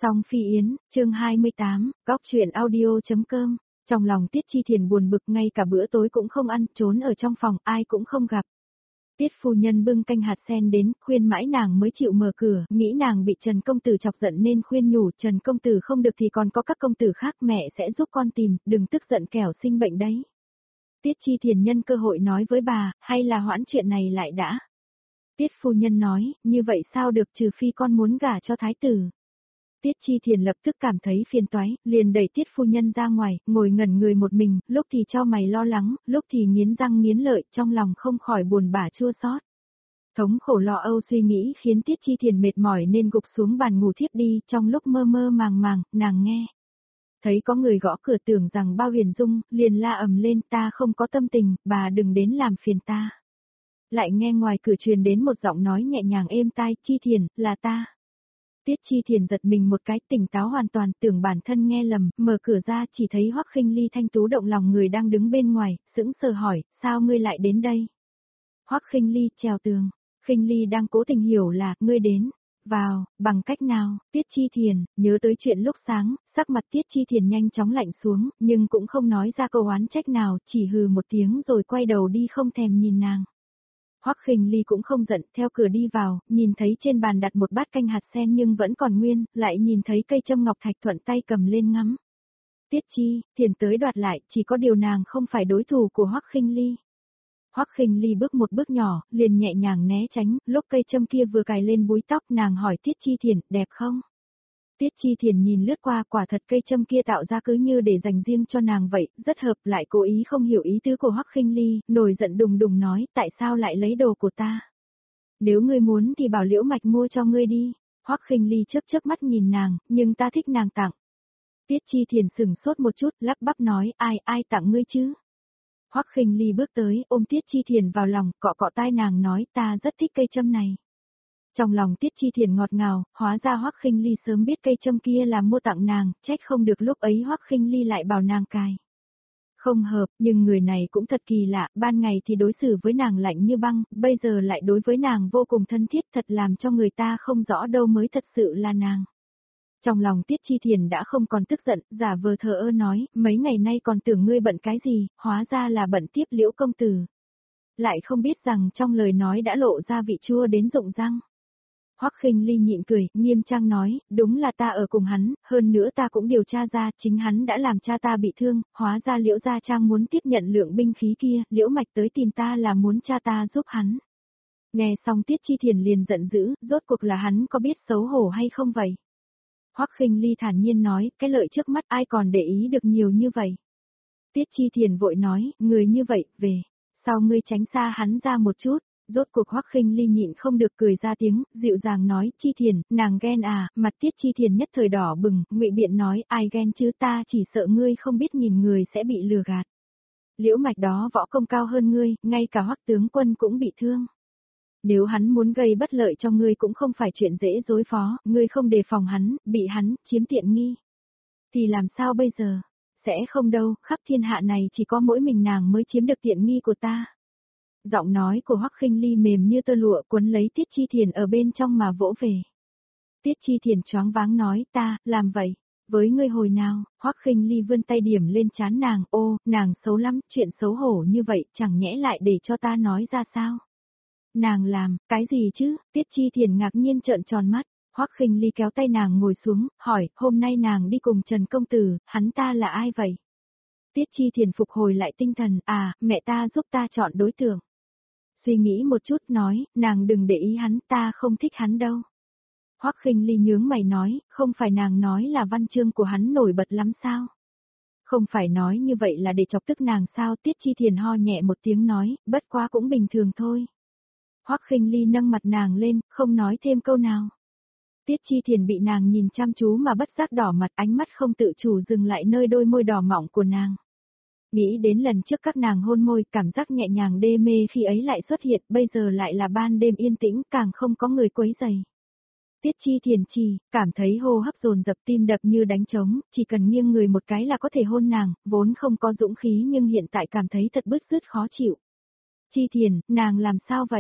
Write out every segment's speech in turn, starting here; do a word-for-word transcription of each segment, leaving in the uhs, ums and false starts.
Song Phi Yến, chương hai mươi tám, góc chuyện audio.com. Trong lòng Tiết Chi Thiền buồn bực, ngay cả bữa tối cũng không ăn, trốn ở trong phòng, ai cũng không gặp. Tiết phu nhân bưng canh hạt sen đến, khuyên mãi nàng mới chịu mở cửa, nghĩ nàng bị Trần công tử chọc giận nên khuyên nhủ, Trần công tử không được thì còn có các công tử khác, mẹ sẽ giúp con tìm, đừng tức giận kẻo sinh bệnh đấy. Tiết Chi Thiền nhân cơ hội nói với bà, hay là hoãn chuyện này lại đã. Tiết phu nhân nói, như vậy sao được, trừ phi con muốn gả cho thái tử. Tiết Chi Thiền lập tức cảm thấy phiền toái, liền đẩy Tiết phu nhân ra ngoài, ngồi ngẩn người một mình, lúc thì cho mày lo lắng, lúc thì nghiến răng nghiến lợi, trong lòng không khỏi buồn bã chua xót. Thống khổ lo âu suy nghĩ khiến Tiết Chi Thiền mệt mỏi nên gục xuống bàn ngủ thiếp đi, trong lúc mơ mơ màng màng, nàng nghe. Thấy có người gõ cửa, tưởng rằng Bao Huyền Dung, liền la ầm lên, ta không có tâm tình, bà đừng đến làm phiền ta. Lại nghe ngoài cửa truyền đến một giọng nói nhẹ nhàng êm tai, Chi Thiền, là ta. Tiết Chi Thiền giật mình một cái, tỉnh táo hoàn toàn, tưởng bản thân nghe lầm, mở cửa ra chỉ thấy Hoắc Khinh Ly thanh tú động lòng người đang đứng bên ngoài, sững sờ hỏi, sao ngươi lại đến đây? Hoắc Khinh Ly trèo tường, Khinh Ly đang cố tình hiểu là, ngươi đến, vào, bằng cách nào? Tiết Chi Thiền, nhớ tới chuyện lúc sáng, sắc mặt Tiết Chi Thiền nhanh chóng lạnh xuống, nhưng cũng không nói ra câu oán trách nào, chỉ hừ một tiếng rồi quay đầu đi không thèm nhìn nàng. Hoắc Khinh Ly cũng không giận, theo cửa đi vào, nhìn thấy trên bàn đặt một bát canh hạt sen nhưng vẫn còn nguyên, lại nhìn thấy cây châm ngọc thạch thuận tay cầm lên ngắm. Tiết Chi, Thiền tới đoạt lại, chỉ có điều nàng không phải đối thủ của Hoắc Khinh Ly. Hoắc Khinh Ly bước một bước nhỏ, liền nhẹ nhàng né tránh, lúc cây châm kia vừa cài lên búi tóc nàng hỏi Tiết Chi Thiền, đẹp không? Tiết Chi Thiền nhìn lướt qua, quả thật cây châm kia tạo ra cứ như để dành riêng cho nàng vậy, rất hợp, lại cố ý không hiểu ý tứ của Hoắc Khinh Ly, nổi giận đùng đùng nói, tại sao lại lấy đồ của ta? Nếu ngươi muốn thì bảo Liễu Mạch mua cho ngươi đi. Hoắc Khinh Ly chớp chớp mắt nhìn nàng, nhưng ta thích nàng tặng. Tiết Chi Thiền sững sốt một chút, lắp bắp nói, ai, ai tặng ngươi chứ? Hoắc Khinh Ly bước tới, ôm Tiết Chi Thiền vào lòng, cọ cọ tai nàng nói, ta rất thích cây châm này. Trong lòng Tiết Chi Thiền ngọt ngào, hóa ra Hoắc Khinh Ly sớm biết cây châm kia là mua tặng nàng, trách không được lúc ấy Hoắc Khinh Ly lại bảo nàng cài. Không hợp, nhưng người này cũng thật kỳ lạ, ban ngày thì đối xử với nàng lạnh như băng, bây giờ lại đối với nàng vô cùng thân thiết, thật làm cho người ta không rõ đâu mới thật sự là nàng. Trong lòng Tiết Chi Thiền đã không còn tức giận, giả vờ thờ ơ nói, mấy ngày nay còn tưởng ngươi bận cái gì, hóa ra là bận tiếp Liễu công tử. Lại không biết rằng trong lời nói đã lộ ra vị chua đến rụng răng. Hoắc Khinh Ly nhịn cười, nghiêm trang nói, đúng là ta ở cùng hắn, hơn nữa ta cũng điều tra ra, chính hắn đã làm cha ta bị thương, hóa ra Liễu gia trang muốn tiếp nhận lượng binh khí kia, Liễu Mạch tới tìm ta là muốn cha ta giúp hắn. Nghe xong Tiết Chi Thiền liền giận dữ, rốt cuộc là hắn có biết xấu hổ hay không vậy? Hoắc Khinh Ly thản nhiên nói, cái lợi trước mắt ai còn để ý được nhiều như vậy? Tiết Chi Thiền vội nói, người như vậy, về, sao ngươi tránh xa hắn ra một chút? Rốt cuộc Hoắc Khinh Ly nhịn không được cười ra tiếng, dịu dàng nói, Chi Thiền, nàng ghen à, mặt Tiết Chi Thiền nhất thời đỏ bừng, ngụy biện nói, ai ghen chứ, ta chỉ sợ ngươi không biết nhìn người sẽ bị lừa gạt. Liễu Mạch đó võ công cao hơn ngươi, ngay cả Hoắc tướng quân cũng bị thương. Nếu hắn muốn gây bất lợi cho ngươi cũng không phải chuyện dễ đối phó, ngươi không đề phòng hắn, bị hắn chiếm tiện nghi. Thì làm sao bây giờ? Sẽ không đâu, khắp thiên hạ này chỉ có mỗi mình nàng mới chiếm được tiện nghi của ta. Giọng nói của Hoắc Khinh Ly mềm như tơ lụa cuốn lấy Tiết Chi Thiền ở bên trong mà vỗ về. Tiết Chi Thiền choáng váng nói, ta, làm vậy, với ngươi hồi nào? Hoắc Khinh Ly vươn tay điểm lên trán nàng, ô, nàng xấu lắm, chuyện xấu hổ như vậy, chẳng nhẽ lại để cho ta nói ra sao? Nàng làm, cái gì chứ? Tiết Chi Thiền ngạc nhiên trợn tròn mắt, Hoắc Khinh Ly kéo tay nàng ngồi xuống, hỏi, hôm nay nàng đi cùng Trần công tử, hắn ta là ai vậy? Tiết Chi Thiền phục hồi lại tinh thần, à, mẹ ta giúp ta chọn đối tượng. Suy nghĩ một chút nói, nàng đừng để ý hắn, ta không thích hắn đâu. Hoắc Khinh Ly nhướng mày nói, không phải nàng nói là văn chương của hắn nổi bật lắm sao? Không phải nói như vậy là để chọc tức nàng sao? Tiết Chi Thiền ho nhẹ một tiếng nói, bất quá cũng bình thường thôi. Hoắc Khinh Ly nâng mặt nàng lên, không nói thêm câu nào. Tiết Chi Thiền bị nàng nhìn chăm chú mà bất giác đỏ mặt, ánh mắt không tự chủ dừng lại nơi đôi môi đỏ mọng của nàng. Nghĩ đến lần trước các nàng hôn môi, cảm giác nhẹ nhàng đê mê khi ấy lại xuất hiện, bây giờ lại là ban đêm yên tĩnh, càng không có người quấy rầy. Tiết Chi Thiền chỉ, cảm thấy hô hấp dồn dập, tim đập như đánh trống, chỉ cần nghiêng người một cái là có thể hôn nàng, vốn không có dũng khí nhưng hiện tại cảm thấy thật bứt rứt khó chịu. Chi Thiền, nàng làm sao vậy?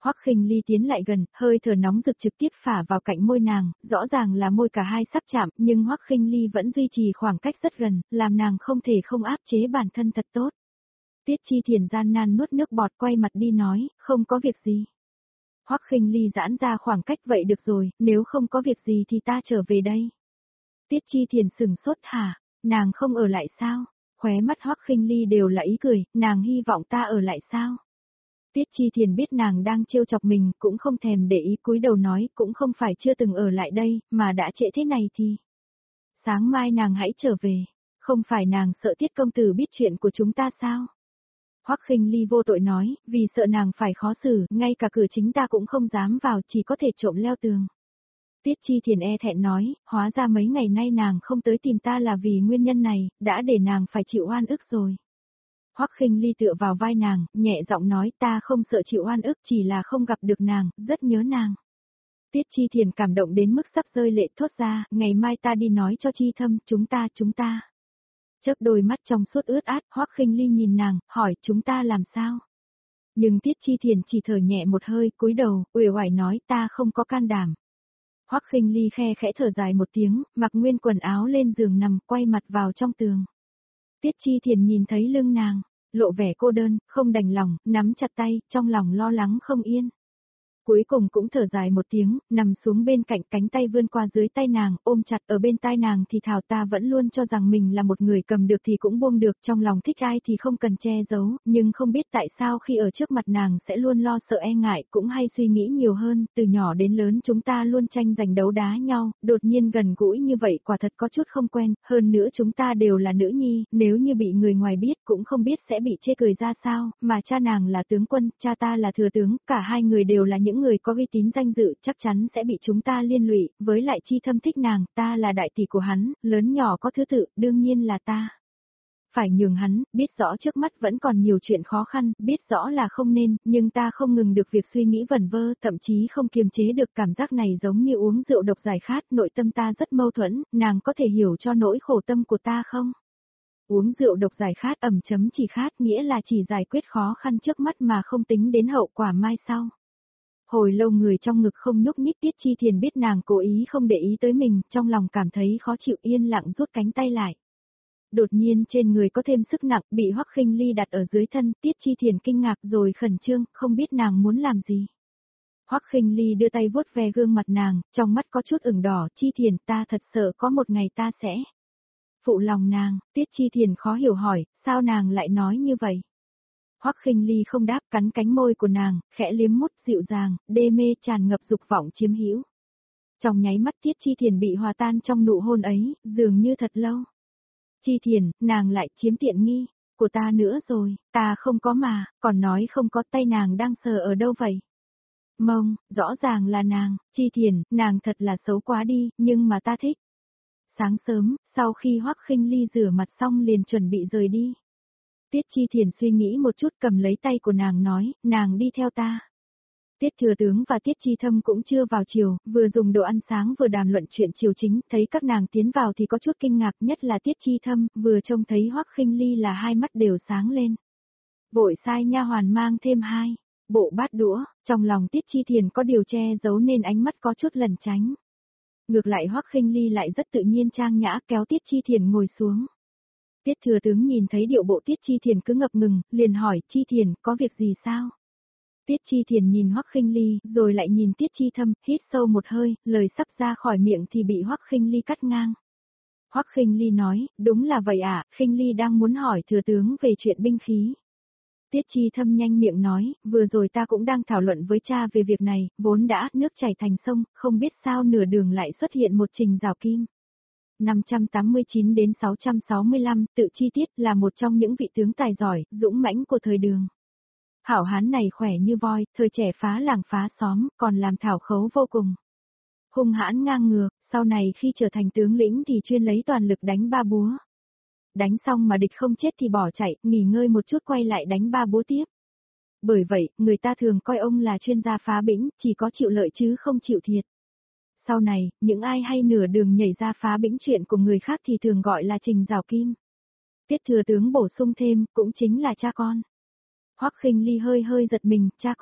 Hoắc Khinh Ly tiến lại gần, hơi thở nóng rực trực tiếp phả vào cạnh môi nàng, rõ ràng là môi cả hai sắp chạm, nhưng Hoắc Khinh Ly vẫn duy trì khoảng cách rất gần, làm nàng không thể không áp chế bản thân thật tốt. Tiết Chi Thiền gian nan nuốt nước bọt quay mặt đi nói, không có việc gì. Hoắc Khinh Ly giãn ra khoảng cách vậy được rồi, nếu không có việc gì thì ta trở về đây. Tiết Chi Thiền sừng sốt hả, nàng không ở lại sao? Khóe mắt Hoắc Khinh Ly đều là ý cười, nàng hy vọng ta ở lại sao? Tiết Chi Thiền biết nàng đang trêu chọc mình, cũng không thèm để ý cúi đầu nói, cũng không phải chưa từng ở lại đây, mà đã trễ thế này thì. Sáng mai nàng hãy trở về, không phải nàng sợ Tiết công tử biết chuyện của chúng ta sao? Hoắc Khinh Ly vô tội nói, vì sợ nàng phải khó xử, ngay cả cửa chính ta cũng không dám vào, chỉ có thể trộm leo tường. Tiết Chi Thiền e thẹn nói, hóa ra mấy ngày nay nàng không tới tìm ta là vì nguyên nhân này, đã để nàng phải chịu oan ức rồi. Hoắc Khinh Ly tựa vào vai nàng, nhẹ giọng nói ta không sợ chịu oan ức, chỉ là không gặp được nàng, rất nhớ nàng. Tiết Chi Thiền cảm động đến mức sắp rơi lệ thốt ra, ngày mai ta đi nói cho Chi Thâm, chúng ta, chúng ta. Chớp đôi mắt trong suốt ướt át, Hoắc Khinh Ly nhìn nàng, hỏi chúng ta làm sao? Nhưng Tiết Chi Thiền chỉ thở nhẹ một hơi, cúi đầu, uể oải nói ta không có can đảm. Hoắc Khinh Ly khe khẽ thở dài một tiếng, mặc nguyên quần áo lên giường nằm, quay mặt vào trong tường. Tiết Chi Thiền nhìn thấy lưng nàng, lộ vẻ cô đơn, không đành lòng, nắm chặt tay, trong lòng lo lắng không yên. Cuối cùng cũng thở dài một tiếng, nằm xuống bên cạnh, cánh tay vươn qua dưới tay nàng, ôm chặt ở bên tai nàng thì thào ta vẫn luôn cho rằng mình là một người cầm được thì cũng buông được, trong lòng thích ai thì không cần che giấu, nhưng không biết tại sao khi ở trước mặt nàng sẽ luôn lo sợ e ngại, cũng hay suy nghĩ nhiều hơn, từ nhỏ đến lớn chúng ta luôn tranh giành đấu đá nhau, đột nhiên gần gũi như vậy quả thật có chút không quen, hơn nữa chúng ta đều là nữ nhi, nếu như bị người ngoài biết cũng không biết sẽ bị chê cười ra sao, mà cha nàng là tướng quân, cha ta là thừa tướng, cả hai người đều là những người có uy tín danh dự, chắc chắn sẽ bị chúng ta liên lụy, với lại Chi Thâm thích nàng, ta là đại tỷ của hắn, lớn nhỏ có thứ tự, đương nhiên là ta. Phải nhường hắn, biết rõ trước mắt vẫn còn nhiều chuyện khó khăn, biết rõ là không nên, nhưng ta không ngừng được việc suy nghĩ vẩn vơ, thậm chí không kiềm chế được cảm giác này giống như uống rượu độc giải khát, nội tâm ta rất mâu thuẫn, nàng có thể hiểu cho nỗi khổ tâm của ta không? Uống rượu độc giải khát ẩm chấm chỉ khát nghĩa là chỉ giải quyết khó khăn trước mắt mà không tính đến hậu quả mai sau. Hồi lâu người trong ngực không nhúc nhích, Tiết Chi Thiền biết nàng cố ý không để ý tới mình, trong lòng cảm thấy khó chịu yên lặng rút cánh tay lại. Đột nhiên trên người có thêm sức nặng, bị Hoắc Khinh Ly đặt ở dưới thân, Tiết Chi Thiền kinh ngạc rồi khẩn trương, không biết nàng muốn làm gì. Hoắc Khinh Ly đưa tay vuốt ve gương mặt nàng, trong mắt có chút ửng đỏ, Chi Thiền ta thật sợ có một ngày ta sẽ phụ lòng nàng, Tiết Chi Thiền khó hiểu hỏi, sao nàng lại nói như vậy? Hoắc Khinh Ly không đáp, cắn cánh môi của nàng, khẽ liếm mút dịu dàng, đê mê tràn ngập dục vọng chiếm hữu. Trong nháy mắt Tiết Chi Thiền bị hòa tan trong nụ hôn ấy, dường như thật lâu. Chi Thiền, nàng lại chiếm tiện nghi của ta nữa rồi, ta không có mà, còn nói không có, tay nàng đang sờ ở đâu vậy? Mông, rõ ràng là nàng, Chi Thiền, nàng thật là xấu quá đi, nhưng mà ta thích. Sáng sớm, sau khi Hoắc Khinh Ly rửa mặt xong liền chuẩn bị rời đi. Tiết Chi Thiền suy nghĩ một chút cầm lấy tay của nàng nói, nàng đi theo ta. Tiết Thừa Tướng và Tiết Chi Thâm cũng chưa vào chiều, vừa dùng đồ ăn sáng vừa đàm luận chuyện chiều chính, thấy các nàng tiến vào thì có chút kinh ngạc, nhất là Tiết Chi Thâm, vừa trông thấy Hoắc Khinh Ly là hai mắt đều sáng lên. Vội sai nha hoàn mang thêm hai bộ bát đũa, trong lòng Tiết Chi Thiền có điều che giấu nên ánh mắt có chút lẩn tránh. Ngược lại Hoắc Khinh Ly lại rất tự nhiên trang nhã kéo Tiết Chi Thiền ngồi xuống. Tiết Thừa Tướng nhìn thấy điệu bộ Tiết Chi Thiền cứ ngập ngừng, liền hỏi, Chi Thiền, có việc gì sao? Tiết Chi Thiền nhìn Hoắc Khinh Ly, rồi lại nhìn Tiết Chi Thâm, hít sâu một hơi, lời sắp ra khỏi miệng thì bị Hoắc Khinh Ly cắt ngang. Hoắc Khinh Ly nói, đúng là vậy ạ, à, Khinh Ly đang muốn hỏi Thừa Tướng về chuyện binh khí. Tiết Chi Thâm nhanh miệng nói, vừa rồi ta cũng đang thảo luận với cha về việc này, vốn đã nước chảy thành sông, không biết sao nửa đường lại xuất hiện một trình rào kim. năm trăm tám mươi chín đến sáu trăm sáu mươi lăm, tự chi tiết là một trong những vị tướng tài giỏi, dũng mãnh của thời Đường. Hảo hán này khỏe như voi, thời trẻ phá làng phá xóm, còn làm thảo khấu vô cùng. Hung hãn ngang ngược, sau này khi trở thành tướng lĩnh thì chuyên lấy toàn lực đánh ba búa. Đánh xong mà địch không chết thì bỏ chạy, nghỉ ngơi một chút quay lại đánh ba búa tiếp. Bởi vậy, người ta thường coi ông là chuyên gia phá bĩnh, chỉ có chịu lợi chứ không chịu thiệt. Sau này, những ai hay nửa đường nhảy ra phá bĩnh chuyện của người khác thì thường gọi là trình rào kim. Tiết Thừa Tướng bổ sung thêm, cũng chính là cha con. Hoắc Khinh Ly hơi hơi giật mình, cha con.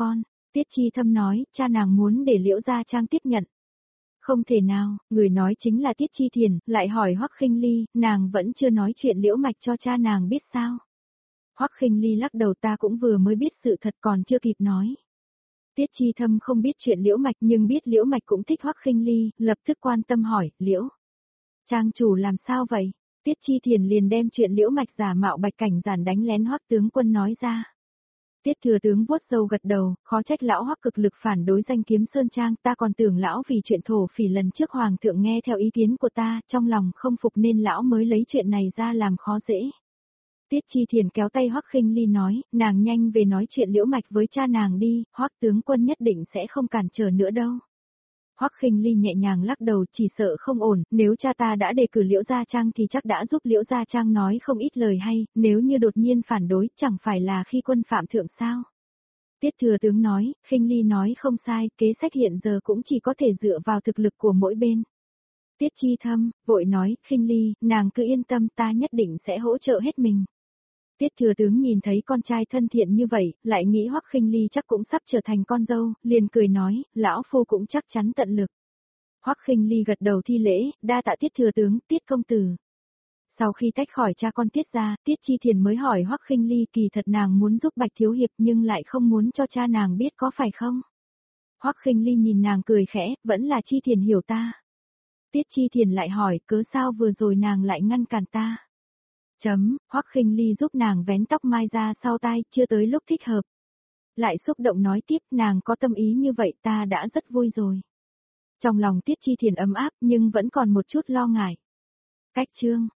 Tiết Chi Thâm nói, cha nàng muốn để Liễu Gia Trang tiếp nhận. Không thể nào, người nói chính là Tiết Chi Thiền, lại hỏi Hoắc Khinh Ly, nàng vẫn chưa nói chuyện Liễu Mạch cho cha nàng biết sao. Hoắc Khinh Ly lắc đầu, ta cũng vừa mới biết sự thật còn chưa kịp nói. Tiết Chi Thâm không biết chuyện Liễu Mạch nhưng biết Liễu Mạch cũng thích Hoắc Khinh Ly, lập tức quan tâm hỏi, Liễu Trang chủ làm sao vậy? Tiết Chi Thiền liền đem chuyện Liễu Mạch giả mạo Bạch Cảnh Giản đánh lén Hoắc tướng quân nói ra. Tiết thừa tướng vuốt râu gật đầu, khó trách lão Hoắc cực lực phản đối danh Kiếm Sơn Trang, ta còn tưởng lão vì chuyện thổ phỉ lần trước hoàng thượng nghe theo ý kiến của ta, trong lòng không phục nên lão mới lấy chuyện này ra làm khó dễ. Tiết Chi Thiền kéo tay Hoắc Khinh Ly nói, nàng nhanh về nói chuyện Liễu Mạch với cha nàng đi, Hoắc tướng quân nhất định sẽ không cản trở nữa đâu. Hoắc Khinh Ly nhẹ nhàng lắc đầu, chỉ sợ không ổn, nếu cha ta đã đề cử Liễu Gia Trang thì chắc đã giúp Liễu Gia Trang nói không ít lời hay, nếu như đột nhiên phản đối chẳng phải là khi quân phạm thượng sao. Tiết thừa tướng nói, Khinh Ly nói không sai, kế sách hiện giờ cũng chỉ có thể dựa vào thực lực của mỗi bên. Tiết Chi Thâm, vội nói, Khinh Ly, nàng cứ yên tâm, ta nhất định sẽ hỗ trợ hết mình. Tiết thừa tướng nhìn thấy con trai thân thiện như vậy, lại nghĩ Hoắc Khinh Ly chắc cũng sắp trở thành con dâu, liền cười nói, lão phu cũng chắc chắn tận lực. Hoắc Khinh Ly gật đầu thi lễ, đa tạ Tiết thừa tướng, Tiết công tử. Sau khi tách khỏi cha con Tiết ra, Tiết Chi Thiền mới hỏi Hoắc Khinh Ly, kỳ thật nàng muốn giúp Bạch thiếu hiệp nhưng lại không muốn cho cha nàng biết có phải không? Hoắc Khinh Ly nhìn nàng cười khẽ, vẫn là Chi Thiền hiểu ta. Tiết Chi Thiền lại hỏi, cớ sao vừa rồi nàng lại ngăn cản ta? Chấm, Hoắc Khinh Ly giúp nàng vén tóc mai ra sau tai, chưa tới lúc thích hợp. Lại xúc động nói tiếp, nàng có tâm ý như vậy ta đã rất vui rồi. Trong lòng Tiết Chi Thiền ấm áp nhưng vẫn còn một chút lo ngại. Cách chương